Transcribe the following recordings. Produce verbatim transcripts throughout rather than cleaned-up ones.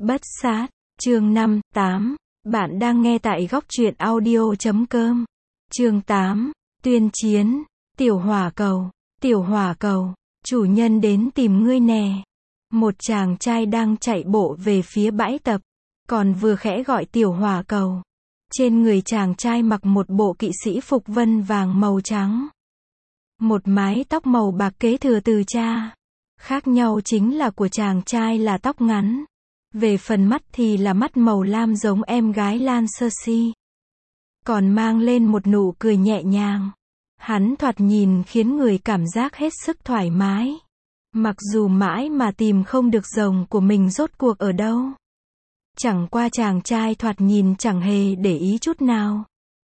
Bất sát, chương năm, tám. Bạn đang nghe tại góc truyện audio chấm com. Chương tám. Tuyên chiến. Tiểu hỏa cầu, tiểu hỏa cầu, chủ nhân đến tìm ngươi nè. Một chàng trai đang chạy bộ về phía bãi tập, còn vừa khẽ gọi tiểu hỏa cầu. Trên người chàng trai mặc một bộ kỵ sĩ phục vân vàng màu trắng. Một mái tóc màu bạc kế thừa từ cha. Khác nhau chính là của chàng trai là tóc ngắn. Về phần mắt thì là mắt màu lam giống em gái Lan Cersei. Còn mang lên một nụ cười nhẹ nhàng. Hắn thoạt nhìn khiến người cảm giác hết sức thoải mái. Mặc dù mãi mà tìm không được rồng của mình rốt cuộc ở đâu. Chẳng qua chàng trai thoạt nhìn chẳng hề để ý chút nào.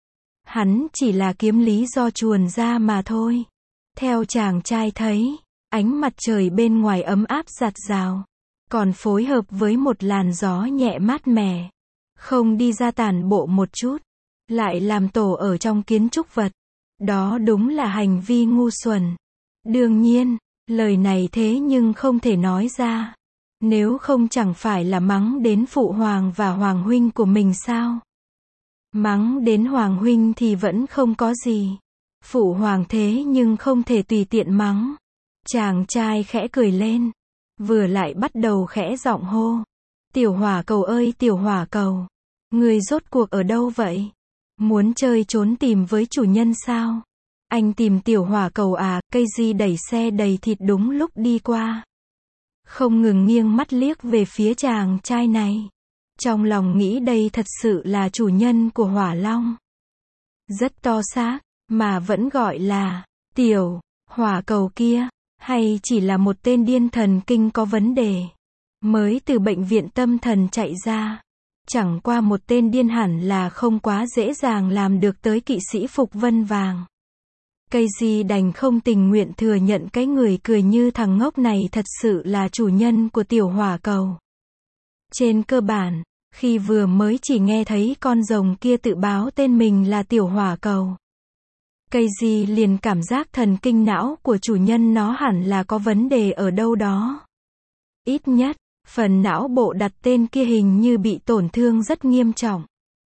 Hắn chỉ là kiếm lý do chuồn ra mà thôi. Theo chàng trai thấy, ánh mặt trời bên ngoài ấm áp rạt rào. Còn phối hợp với một làn gió nhẹ mát mẻ. Không đi ra tản bộ một chút. Lại làm tổ ở trong kiến trúc vật. Đó đúng là hành vi ngu xuẩn. Đương nhiên, lời này thế nhưng không thể nói ra. Nếu không chẳng phải là mắng đến phụ hoàng và hoàng huynh của mình sao? Mắng đến hoàng huynh thì vẫn không có gì. Phụ hoàng thế nhưng không thể tùy tiện mắng. Chàng trai khẽ cười lên. Vừa lại bắt đầu khẽ giọng hô. Tiểu hỏa cầu ơi tiểu hỏa cầu. Người rốt cuộc ở đâu vậy? Muốn chơi trốn tìm với chủ nhân sao? Anh tìm tiểu hỏa cầu à? Cây di đẩy xe đầy thịt đúng lúc đi qua. Không ngừng nghiêng mắt liếc về phía chàng trai này. Trong lòng nghĩ đây thật sự là chủ nhân của hỏa long. Rất to xác, mà vẫn gọi là tiểu hỏa cầu kia. Hay chỉ là một tên điên thần kinh có vấn đề. Mới từ bệnh viện tâm thần chạy ra. Chẳng qua một tên điên hẳn là không quá dễ dàng làm được tới kỵ sĩ phục vân vàng. Cây gì đành không tình nguyện thừa nhận cái người cười như thằng ngốc này thật sự là chủ nhân của tiểu hỏa cầu. Trên cơ bản, khi vừa mới chỉ nghe thấy con rồng kia tự báo tên mình là tiểu hỏa cầu. Cây gì liền cảm giác thần kinh não của chủ nhân nó hẳn là có vấn đề ở đâu đó. Ít nhất, phần não bộ đặt tên kia hình như bị tổn thương rất nghiêm trọng.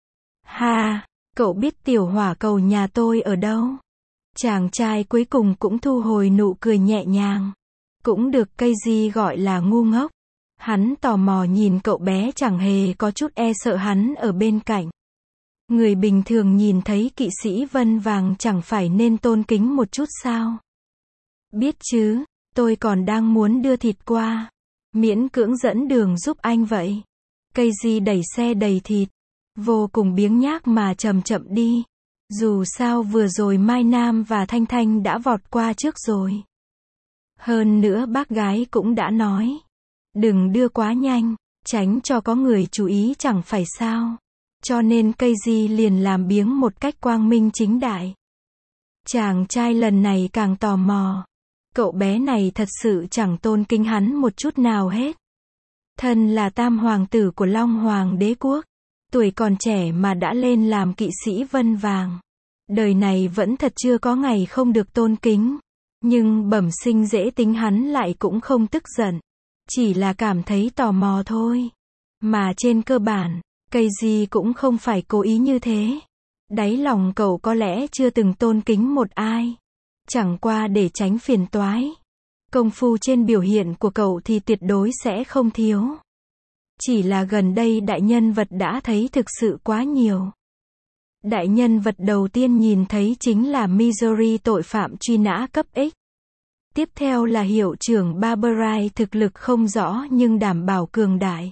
Ha, cậu biết tiểu hỏa cầu nhà tôi ở đâu? Chàng trai cuối cùng cũng thu hồi nụ cười nhẹ nhàng. Cũng được cây gì gọi là ngu ngốc. Hắn tò mò nhìn cậu bé chẳng hề có chút e sợ hắn ở bên cạnh. Người bình thường nhìn thấy kỵ sĩ vân vàng chẳng phải nên tôn kính một chút sao? Biết chứ, tôi còn đang muốn đưa thịt qua. Miễn cưỡng dẫn đường giúp anh vậy. Cây gì đẩy xe đầy thịt. Vô cùng biếng nhác mà chậm chậm đi. Dù sao vừa rồi Mai Nam và Thanh Thanh đã vọt qua trước rồi. Hơn nữa bác gái cũng đã nói. Đừng đưa quá nhanh, tránh cho có người chú ý chẳng phải sao. Cho nên cây di liền làm biếng một cách quang minh chính đại. Chàng trai lần này càng tò mò. Cậu bé này thật sự chẳng tôn kính hắn một chút nào hết. Thân là tam hoàng tử của Long Hoàng đế quốc. Tuổi còn trẻ mà đã lên làm kỵ sĩ vân vàng. Đời này vẫn thật chưa có ngày không được tôn kính. Nhưng bẩm sinh dễ tính hắn lại cũng không tức giận. Chỉ là cảm thấy tò mò thôi. Mà trên cơ bản, cây gì cũng không phải cố ý như thế. Đáy lòng cậu có lẽ chưa từng tôn kính một ai. Chẳng qua để tránh phiền toái. Công phu trên biểu hiện của cậu thì tuyệt đối sẽ không thiếu. Chỉ là gần đây đại nhân vật đã thấy thực sự quá nhiều. Đại nhân vật đầu tiên nhìn thấy chính là Missouri tội phạm truy nã cấp X. Tiếp theo là hiệu trưởng Barberai thực lực không rõ nhưng đảm bảo cường đại.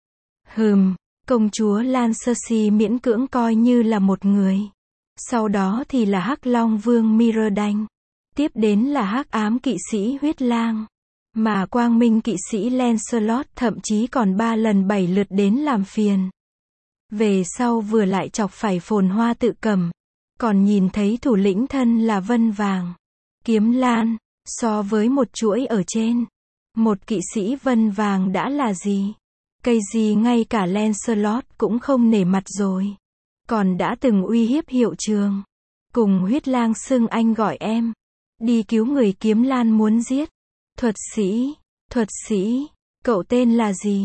Hừm, công chúa Lan Cersei miễn cưỡng coi như là một người. Sau đó thì là Hắc Long Vương Myrddin. Tiếp đến là Hắc Ám kỵ sĩ Huyết Lang. Mà Quang Minh kỵ sĩ Lancelot thậm chí còn ba lần bảy lượt đến làm phiền. Về sau vừa lại chọc phải Phồn Hoa tự cầm. Còn nhìn thấy thủ lĩnh thân là Vân Vàng. Kiếm Lan, so với một chuỗi ở trên. Một kỵ sĩ Vân Vàng đã là gì? Cây gì ngay cả Lancelot cũng không nể mặt rồi. Còn đã từng uy hiếp hiệu trường. Cùng Huyết Lang xưng anh gọi em. Đi cứu người Kiếm Lan muốn giết. Thuật sĩ, thuật sĩ, cậu tên là gì?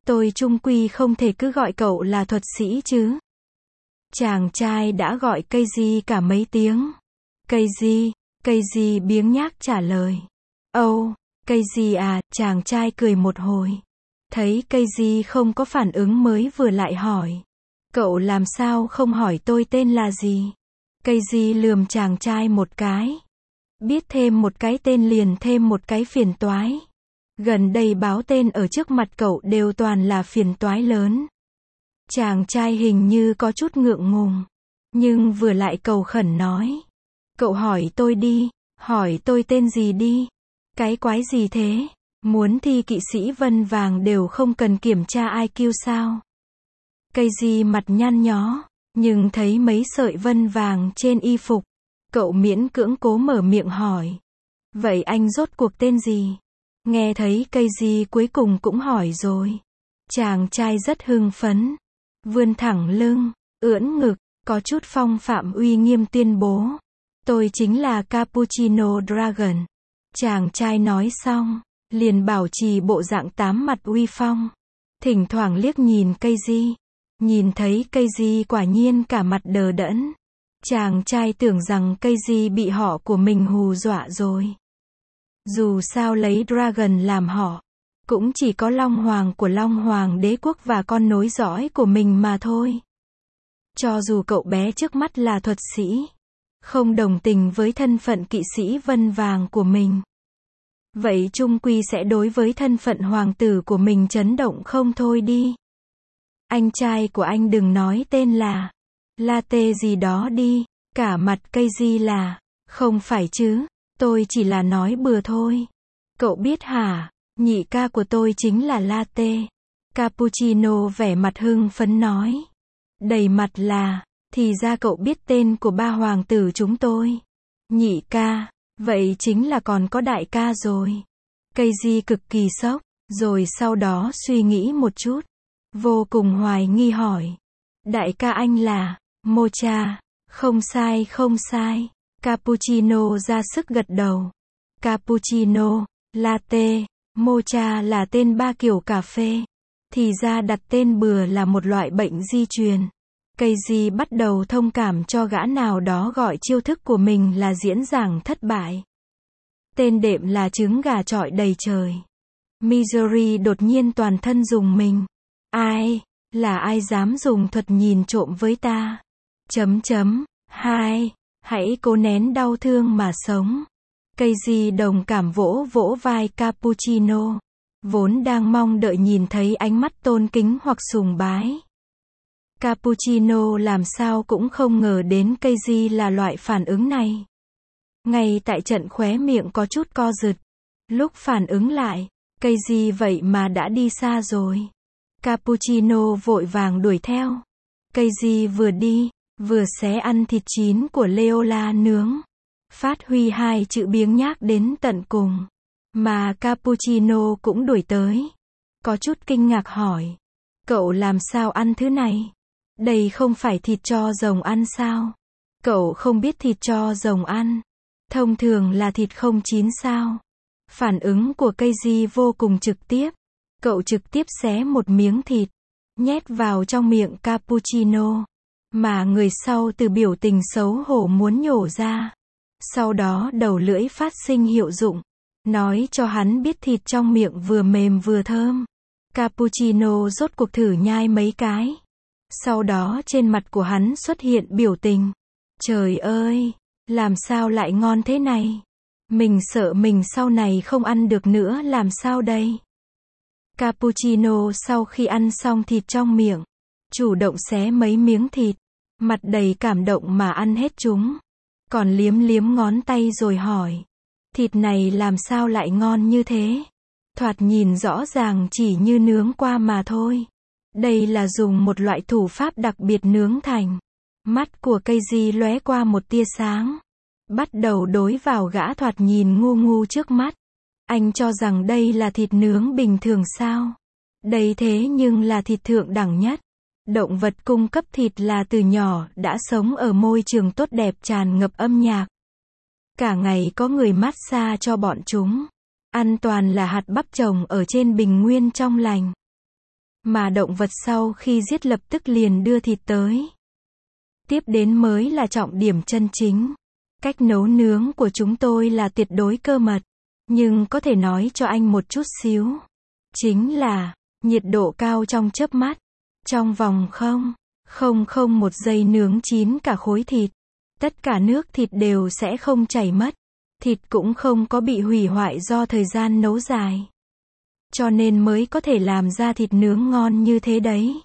tôi chung quy không thể cứ gọi cậu là thuật sĩ chứ. Chàng trai đã gọi Casey cả mấy tiếng. Casey, Casey biếng nhác trả lời. Âu, oh, Casey à, chàng trai cười một hồi. Thấy Casey không có phản ứng mới vừa lại hỏi. Cậu làm sao không hỏi tôi tên là gì? Casey lườm chàng trai một cái. Biết thêm một cái tên liền thêm một cái phiền toái. Gần đây báo tên ở trước mặt cậu đều toàn là phiền toái lớn. Chàng trai hình như có chút ngượng ngùng. Nhưng vừa lại cầu khẩn nói. Cậu hỏi tôi đi, hỏi tôi tên gì đi. Cái quái gì thế? Muốn thi kỵ sĩ vân vàng đều không cần kiểm tra i kiu sao? Casey mặt nhăn nhó, nhưng thấy mấy sợi vân vàng trên y phục. Cậu miễn cưỡng cố mở miệng hỏi. Vậy anh rốt cuộc tên gì? Nghe thấy Casey cuối cùng cũng hỏi rồi. Chàng trai rất hưng phấn. Vươn thẳng lưng, ưỡn ngực, có chút phong phạm uy nghiêm tuyên bố. Tôi chính là Cappuccino Dragon. Chàng trai nói xong, liền bảo trì bộ dạng tám mặt uy phong. Thỉnh thoảng liếc nhìn Casey. Nhìn thấy Casey quả nhiên cả mặt đờ đẫn. Chàng trai tưởng rằng Casey bị họ của mình hù dọa rồi. Dù sao lấy Dragon làm họ, cũng chỉ có Long Hoàng của Long Hoàng đế quốc và con nối dõi của mình mà thôi. Cho dù cậu bé trước mắt là thuật sĩ, không đồng tình với thân phận kỵ sĩ vân vàng của mình, vậy chung quy sẽ đối với thân phận hoàng tử của mình chấn động không thôi đi. Anh trai của anh đừng nói tên là Latte gì đó đi. Cả mặt Casey là, không phải chứ, tôi chỉ là nói bừa thôi. Cậu biết hả, nhị ca của tôi chính là Latte. Cappuccino vẻ mặt hưng phấn nói. Đầy mặt là, thì ra cậu biết tên của ba hoàng tử chúng tôi. Nhị ca, vậy chính là còn có đại ca rồi. Casey cực kỳ sốc, rồi sau đó suy nghĩ một chút. Vô cùng hoài nghi hỏi. Đại ca anh là, Mocha. Không sai không sai. Cappuccino ra sức gật đầu. Cappuccino, latte, mocha là tên ba kiểu cà phê. Thì ra đặt tên bừa là một loại bệnh di truyền. Casey bắt đầu thông cảm cho gã nào đó gọi chiêu thức của mình là diễn giảng thất bại. Tên đệm là trứng gà chọi đầy trời. Missouri đột nhiên toàn thân rùng mình. Ai, là ai dám dùng thuật nhìn trộm với ta? Chấm chấm, hai, hãy cố nén đau thương mà sống. Casey đồng cảm vỗ vỗ vai Cappuccino, vốn đang mong đợi nhìn thấy ánh mắt tôn kính hoặc sùng bái. Cappuccino làm sao cũng không ngờ đến Casey là loại phản ứng này. Ngay tại trận khóe miệng có chút co giật. Lúc phản ứng lại, Casey vậy mà đã đi xa rồi. Cappuccino vội vàng đuổi theo. Casey vừa đi, vừa xé ăn thịt chín của Leola nướng. Phát huy hai chữ biếng nhác đến tận cùng. Mà Cappuccino cũng đuổi tới. Có chút kinh ngạc hỏi. Cậu làm sao ăn thứ này? Đây không phải thịt cho rồng ăn sao? Cậu không biết thịt cho rồng ăn. Thông thường là thịt không chín sao? Phản ứng của Casey vô cùng trực tiếp. Cậu trực tiếp xé một miếng thịt, nhét vào trong miệng Cappuccino. Mà người sau từ biểu tình xấu hổ muốn nhổ ra. Sau đó đầu lưỡi phát sinh hiệu dụng. Nói cho hắn biết thịt trong miệng vừa mềm vừa thơm. Cappuccino rốt cuộc thử nhai mấy cái. Sau đó trên mặt của hắn xuất hiện biểu tình. Trời ơi, làm sao lại ngon thế này? Mình sợ mình sau này không ăn được nữa làm sao đây? Cappuccino sau khi ăn xong thịt trong miệng, chủ động xé mấy miếng thịt, mặt đầy cảm động mà ăn hết chúng. Còn liếm liếm ngón tay rồi hỏi, thịt này làm sao lại ngon như thế? Thoạt nhìn rõ ràng chỉ như nướng qua mà thôi. Đây là dùng một loại thủ pháp đặc biệt nướng thành. Mắt của Casey lóe qua một tia sáng. Bắt đầu đối vào gã thoạt nhìn ngu ngu trước mắt. Anh cho rằng đây là thịt nướng bình thường sao? Đây thế nhưng là thịt thượng đẳng nhất. Động vật cung cấp thịt là từ nhỏ đã sống ở môi trường tốt đẹp tràn ngập âm nhạc. Cả ngày có người massage cho bọn chúng. Ăn toàn là hạt bắp trồng ở trên bình nguyên trong lành. Mà động vật sau khi giết lập tức liền đưa thịt tới. Tiếp đến mới là trọng điểm chân chính. Cách nấu nướng của chúng tôi là tuyệt đối cơ mật. Nhưng có thể nói cho anh một chút xíu. Chính là, nhiệt độ cao trong chớp mắt. Trong vòng không, không không một giây nướng chín cả khối thịt. Tất cả nước thịt đều sẽ không chảy mất. Thịt cũng không có bị hủy hoại do thời gian nấu dài. Cho nên mới có thể làm ra thịt nướng ngon như thế đấy.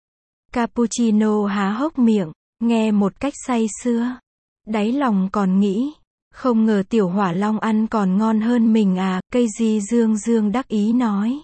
Cappuccino há hốc miệng, nghe một cách say sưa. Đáy lòng còn nghĩ, không ngờ tiểu hỏa long ăn còn ngon hơn mình à, cây di dương dương đắc ý nói.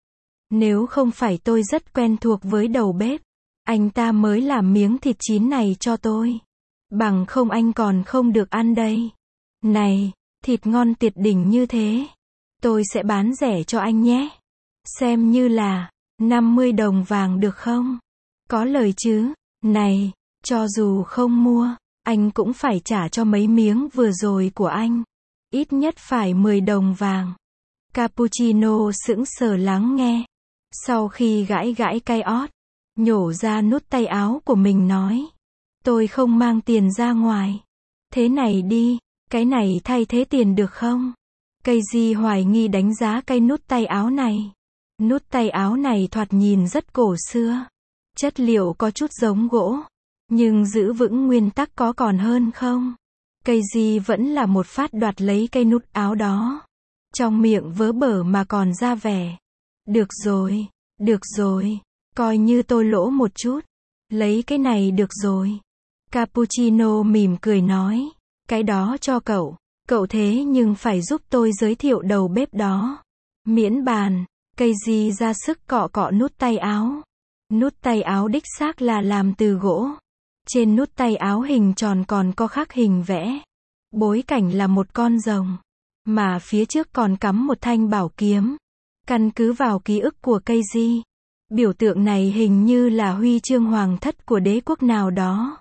Nếu không phải tôi rất quen thuộc với đầu bếp, anh ta mới làm miếng thịt chín này cho tôi. Bằng không anh còn không được ăn đây. Này, thịt ngon tuyệt đỉnh như thế. Tôi sẽ bán rẻ cho anh nhé. Xem như là năm mươi đồng vàng được không? Có lời chứ? Này, cho dù không mua, anh cũng phải trả cho mấy miếng vừa rồi của anh. Ít nhất phải mười đồng vàng. Cappuccino sững sờ lắng nghe. Sau khi gãi gãi cái ót, nhổ ra nút tay áo của mình nói. Tôi không mang tiền ra ngoài. Thế này đi, cái này thay thế tiền được không? Cây di hoài nghi đánh giá cây nút tay áo này. Nút tay áo này thoạt nhìn rất cổ xưa. Chất liệu có chút giống gỗ. Nhưng giữ vững nguyên tắc có còn hơn không? Cây di vẫn là một phát đoạt lấy cây nút áo đó. Trong miệng vớ bở mà còn ra vẻ. Được rồi, được rồi. Coi như tôi lỗ một chút. Lấy cái này được rồi. Cappuccino mỉm cười nói. Cái đó cho cậu. Cậu thế nhưng phải giúp tôi giới thiệu đầu bếp đó. Miễn bàn. Cây di ra sức cọ cọ nút tay áo. Nút tay áo đích xác là làm từ gỗ. Trên nút tay áo hình tròn còn có khắc hình vẽ. Bối cảnh là một con rồng. Mà phía trước còn cắm một thanh bảo kiếm. Căn cứ vào ký ức của cây di. Biểu tượng này hình như là huy chương hoàng thất của đế quốc nào đó.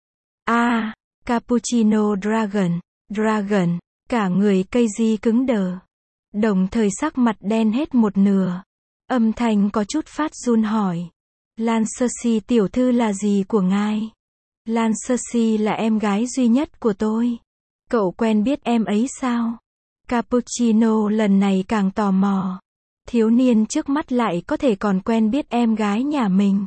À, Cappuccino Dragon. Dragon. Cả người cây di cứng đờ. Đồng thời sắc mặt đen hết một nửa. Âm thanh có chút phát run hỏi. Lan Cersei tiểu thư là gì của ngài? Lan Cersei là em gái duy nhất của tôi. Cậu quen biết em ấy sao? Cappuccino lần này càng tò mò. Thiếu niên trước mắt lại có thể còn quen biết em gái nhà mình.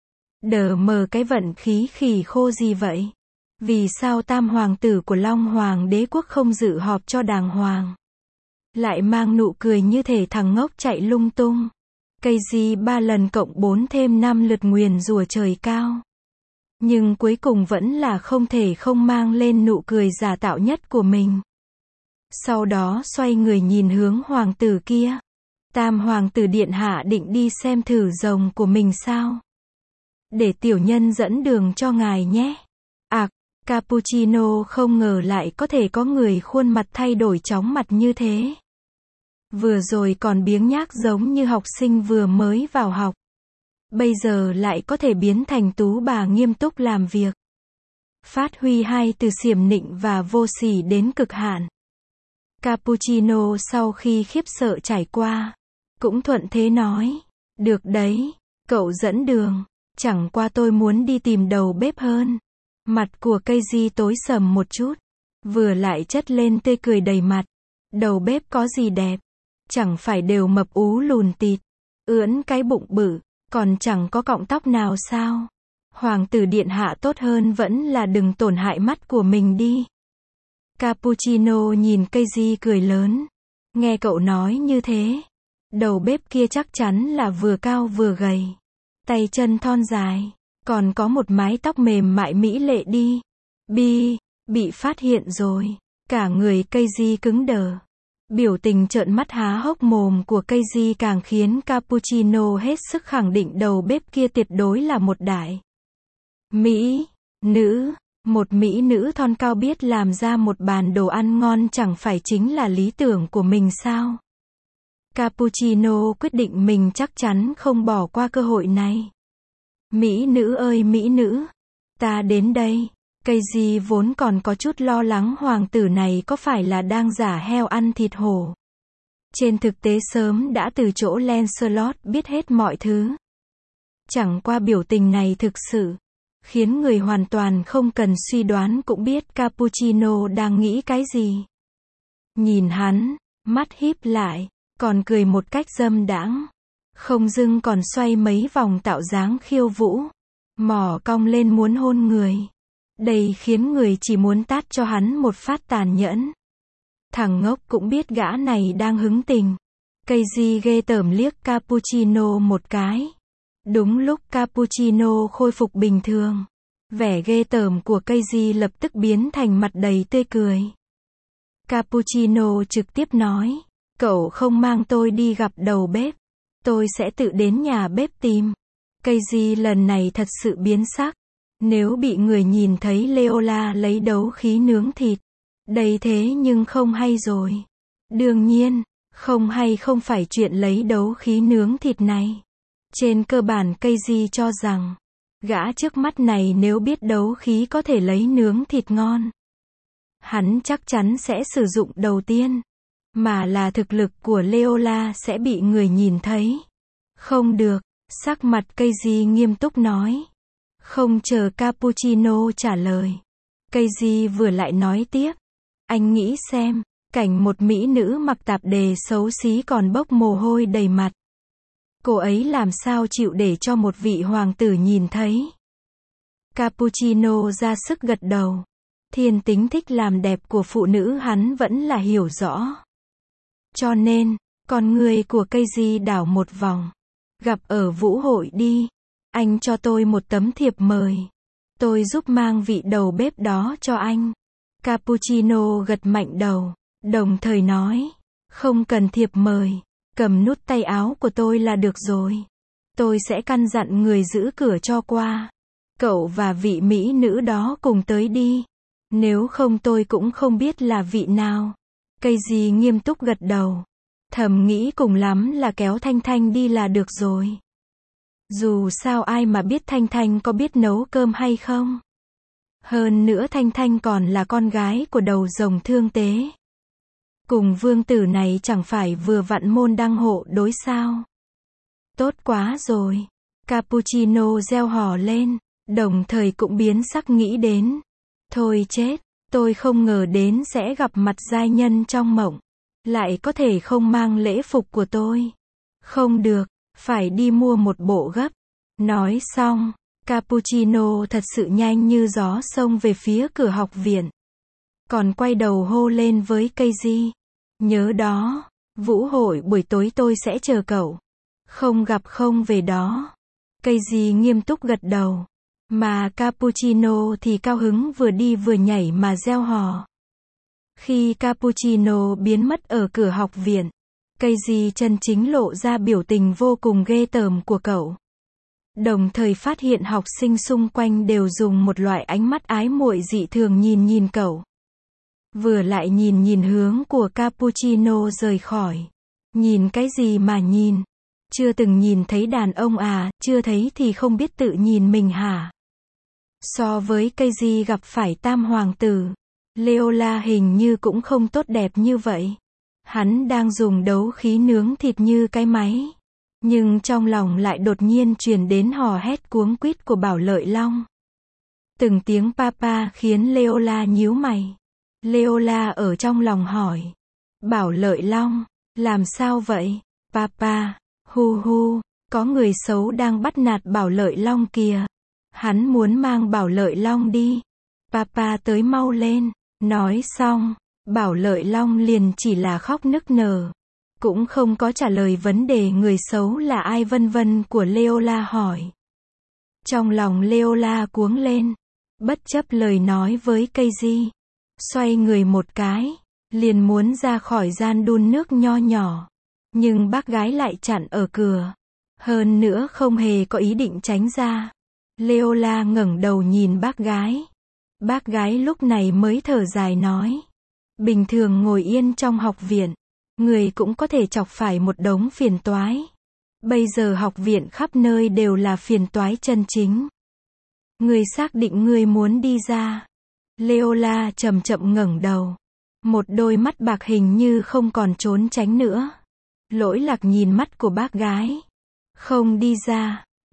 Đờ mờ cái vận khí khỉ khô gì vậy? Vì sao tam hoàng tử của Long Hoàng đế quốc không dự họp cho đàng hoàng? Lại mang nụ cười như thể thằng ngốc chạy lung tung. Cây di ba lần cộng bốn thêm năm lượt nguyền rủa trời cao. Nhưng cuối cùng vẫn là không thể không mang lên nụ cười giả tạo nhất của mình. Sau đó xoay người nhìn hướng hoàng tử kia. Tam hoàng tử điện hạ định đi xem thử rồng của mình sao? Để tiểu nhân dẫn đường cho ngài nhé. À, Cappuccino không ngờ lại có thể có người khuôn mặt thay đổi chóng mặt như thế. Vừa rồi còn biếng nhác giống như học sinh vừa mới vào học. Bây giờ lại có thể biến thành tú bà nghiêm túc làm việc. Phát huy hai từ xiểm nịnh và vô sỉ đến cực hạn. Cappuccino sau khi khiếp sợ trải qua, cũng thuận thế nói. Được đấy, cậu dẫn đường. Chẳng qua tôi muốn đi tìm đầu bếp hơn. Mặt của cây di tối sầm một chút. Vừa lại chất lên tươi cười đầy mặt. Đầu bếp có gì đẹp? Chẳng phải đều mập ú lùn tịt. Ưỡn cái bụng bự. Còn chẳng có cọng tóc nào sao? Hoàng tử điện hạ tốt hơn vẫn là đừng tổn hại mắt của mình đi. Cappuccino nhìn cây di cười lớn. Nghe cậu nói như thế. Đầu bếp kia chắc chắn là vừa cao vừa gầy. Tay chân thon dài. Còn có một mái tóc mềm mại mỹ lệ đi. Bi, bị phát hiện rồi. Cả người cây di cứng đờ. Biểu tình trợn mắt há hốc mồm của cây di càng khiến Cappuccino hết sức khẳng định đầu bếp kia tuyệt đối là một đại mỹ nữ. Một mỹ nữ thon cao biết làm ra một bàn đồ ăn ngon chẳng phải chính là lý tưởng của mình sao? Cappuccino quyết định mình chắc chắn không bỏ qua cơ hội này. Mỹ nữ ơi mỹ nữ, ta đến đây. Cây di vốn còn có chút lo lắng hoàng tử này có phải là đang giả heo ăn thịt hổ. Trên thực tế sớm đã từ chỗ Lancelot biết hết mọi thứ. Chẳng qua biểu tình này thực sự khiến người hoàn toàn không cần suy đoán cũng biết Cappuccino đang nghĩ cái gì. Nhìn hắn, mắt híp lại, còn cười một cách dâm đãng. Không dưng còn xoay mấy vòng tạo dáng khiêu vũ. Mỏ cong lên muốn hôn người. Đây khiến người chỉ muốn tát cho hắn một phát tàn nhẫn. Thằng ngốc cũng biết gã này đang hứng tình. Casey ghê tởm liếc Cappuccino một cái. Đúng lúc Cappuccino khôi phục bình thường, vẻ ghê tởm của Casey lập tức biến thành mặt đầy tươi cười. Cappuccino trực tiếp nói, cậu không mang tôi đi gặp đầu bếp, tôi sẽ tự đến nhà bếp tìm. Casey lần này thật sự biến sắc. Nếu bị người nhìn thấy Leola lấy đấu khí nướng thịt, đây thế nhưng không hay rồi. Đương nhiên, không hay không phải chuyện lấy đấu khí nướng thịt này. Trên cơ bản Casey cho rằng, gã trước mắt này nếu biết đấu khí có thể lấy nướng thịt ngon, hắn chắc chắn sẽ sử dụng đầu tiên, mà là thực lực của Leola sẽ bị người nhìn thấy. Không được, sắc mặt Casey nghiêm túc nói. Không chờ Cappuccino trả lời, Casey vừa lại nói tiếp. Anh nghĩ xem, cảnh một mỹ nữ mặc tạp dề xấu xí còn bốc mồ hôi đầy mặt. Cô ấy làm sao chịu để cho một vị hoàng tử nhìn thấy. Cappuccino ra sức gật đầu. Thiên tính thích làm đẹp của phụ nữ hắn vẫn là hiểu rõ. Cho nên, con người của Casey đảo một vòng. Gặp ở vũ hội đi. Anh cho tôi một tấm thiệp mời. Tôi giúp mang vị đầu bếp đó cho anh. Cappuccino gật mạnh đầu, đồng thời nói. Không cần thiệp mời. Cầm nút tay áo của tôi là được rồi. Tôi sẽ căn dặn người giữ cửa cho qua. Cậu và vị mỹ nữ đó cùng tới đi. Nếu không tôi cũng không biết là vị nào. Casey nghiêm túc gật đầu. Thầm nghĩ cùng lắm là kéo Thanh Thanh đi là được rồi. Dù sao ai mà biết Thanh Thanh có biết nấu cơm hay không. Hơn nữa Thanh Thanh còn là con gái của đầu rồng thương tế. Cùng vương tử này chẳng phải vừa vặn môn đăng hộ đối sao. Tốt quá rồi. Cappuccino reo hò lên, đồng thời cũng biến sắc nghĩ đến. Thôi chết, tôi không ngờ đến sẽ gặp mặt giai nhân trong mộng. Lại có thể không mang lễ phục của tôi. Không được, phải đi mua một bộ gấp. Nói xong, Cappuccino thật sự nhanh như gió xông về phía cửa học viện. Còn quay đầu hô lên với Casey. Nhớ đó, vũ hội buổi tối tôi sẽ chờ cậu. Không gặp không về đó. Casey nghiêm túc gật đầu. Mà Cappuccino thì cao hứng vừa đi vừa nhảy mà reo hò. Khi Cappuccino biến mất ở cửa học viện, Casey chân chính lộ ra biểu tình vô cùng ghê tởm của cậu. Đồng thời phát hiện học sinh xung quanh đều dùng một loại ánh mắt ái muội dị thường nhìn nhìn cậu. Vừa lại nhìn nhìn hướng của Cappuccino rời khỏi. Nhìn cái gì mà nhìn? Chưa từng nhìn thấy đàn ông à, chưa thấy thì không biết tự nhìn mình hả? So với Casey gặp phải tam hoàng tử, Leola hình như cũng không tốt đẹp như vậy. Hắn đang dùng đấu khí nướng thịt như cái máy. Nhưng trong lòng lại đột nhiên truyền đến hò hét cuống quýt của Bảo Lợi Long. Từng tiếng papa khiến Leola nhíu mày. Leola ở trong lòng hỏi. Bảo Lợi Long, làm sao vậy? Papa, hu hu, có người xấu đang bắt nạt Bảo Lợi Long kìa. Hắn muốn mang Bảo Lợi Long đi. Papa tới mau lên. Nói xong, Bảo Lợi Long liền chỉ là khóc nức nở. Cũng không có trả lời vấn đề người xấu là ai vân vân của Leola hỏi. Trong lòng Leola cuống lên. Bất chấp lời nói với Casey. Xoay người một cái. Liền muốn ra khỏi gian đun nước nho nhỏ. Nhưng bác gái lại chặn ở cửa. Hơn nữa không hề có ý định tránh ra. Leola ngẩng đầu nhìn bác gái. Bác gái lúc này mới thở dài nói. Bình thường ngồi yên trong học viện, người cũng có thể chọc phải một đống phiền toái. Bây giờ học viện khắp nơi đều là phiền toái chân chính. Người xác định người muốn đi ra. Leola chậm chậm ngẩng đầu. Một đôi mắt bạc hình như không còn trốn tránh nữa. Lỗi lạc nhìn mắt của bác gái. Không đi ra.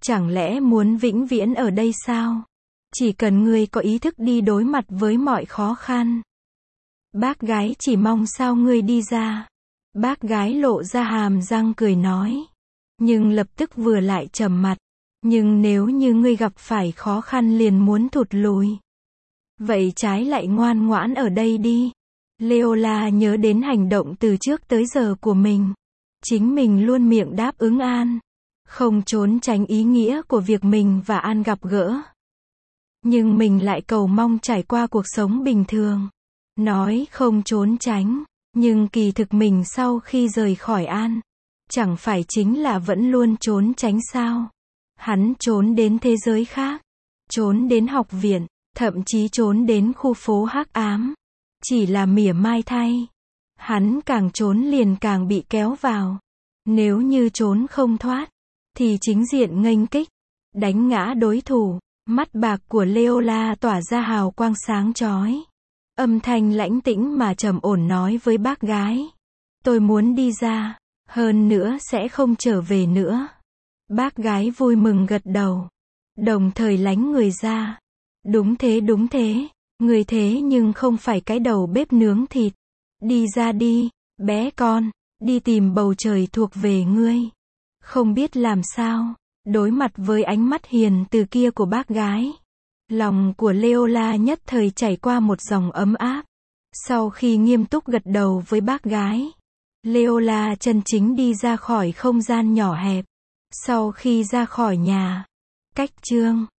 Chẳng lẽ muốn vĩnh viễn ở đây sao? Chỉ cần ngươi có ý thức đi đối mặt với mọi khó khăn. Bác gái chỉ mong sao ngươi đi ra. Bác gái lộ ra hàm răng cười nói. Nhưng lập tức vừa lại trầm mặt. Nhưng nếu như ngươi gặp phải khó khăn liền muốn thụt lùi. Vậy trái lại ngoan ngoãn ở đây đi. Leola nhớ đến hành động từ trước tới giờ của mình. Chính mình luôn miệng đáp ứng An. Không trốn tránh ý nghĩa của việc mình và An gặp gỡ. Nhưng mình lại cầu mong trải qua cuộc sống bình thường. Nói không trốn tránh. Nhưng kỳ thực mình sau khi rời khỏi An. Chẳng phải chính là vẫn luôn trốn tránh sao. Hắn trốn đến thế giới khác. Trốn đến học viện. Thậm chí trốn đến khu phố hắc ám. Chỉ là mỉa mai thay. Hắn càng trốn liền càng bị kéo vào. Nếu như trốn không thoát. Thì chính diện nghênh kích. Đánh ngã đối thủ. Mắt bạc của Leola tỏa ra hào quang sáng chói. Âm thanh lãnh tĩnh mà trầm ổn nói với bác gái. Tôi muốn đi ra. Hơn nữa sẽ không trở về nữa. Bác gái vui mừng gật đầu. Đồng thời lánh người ra. Đúng thế đúng thế. Người thế nhưng không phải cái đầu bếp nướng thịt. Đi ra đi, bé con. Đi tìm bầu trời thuộc về ngươi. Không biết làm sao. Đối mặt với ánh mắt hiền từ kia của bác gái. Lòng của Leola nhất thời chảy qua một dòng ấm áp. Sau khi nghiêm túc gật đầu với bác gái. Leola chân chính đi ra khỏi không gian nhỏ hẹp. Sau khi ra khỏi nhà. Cách chương